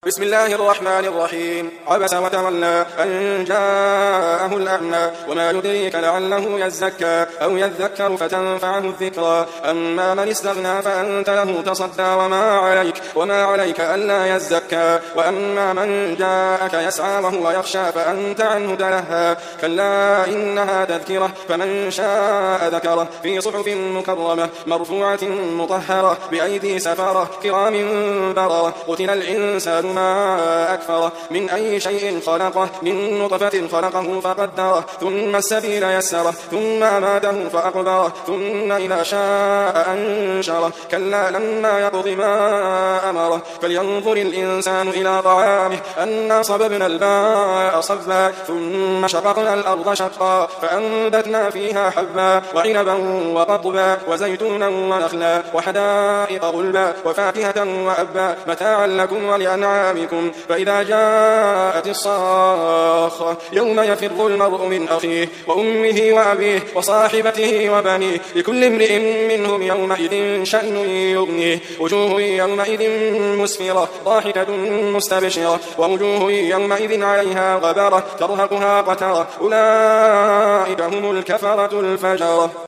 بسم الله الرحمن الرحيم. عبس وتولى أن جاءه الأعمى وما يدريك لعله يزكى أو يذكر فتنفعه الذكرى. أما من استغنى فأنت له تصدى وما عليك ألا يزكى. وأما من جاءك يسعى وهو يخشى فأنت عنه تلهى. كلا إنها تذكرة فمن شاء ذكره في صحف مكرمة مرفوعة مطهرة بأيدي سفرة كرام بررة. قتل الإنسان ما أكفره من أي شيء خلقه من نطفة خلقه فقدره ثم السبيل يسره ثم أماته فأقبره ثم إذا شاء أنشره. كلا لما يقض ما أمره فلينظر الإنسان إلى طعامه أنا صببنا الماء صبا ثم شققنا الأرض شقا فأنبتنا فيها حبا وعنبا وقضبا وزيتونا ونخلا وحدائق غلبا وفاكهة وأبا متاعا لكم ولأنعامكم. فإذا جاءت الصاخة يوم يفر المرء من أخيه وأمه وأبيه وصاحبته وبنيه لكل امرئ منهم يومئذ شأن يغنيه. وجوه يومئذ مسفرة ضاحكة مستبشرة ووجوه يومئذ عليها غبرة ترهقها قترة أولئك هم الكفرة الفجرة.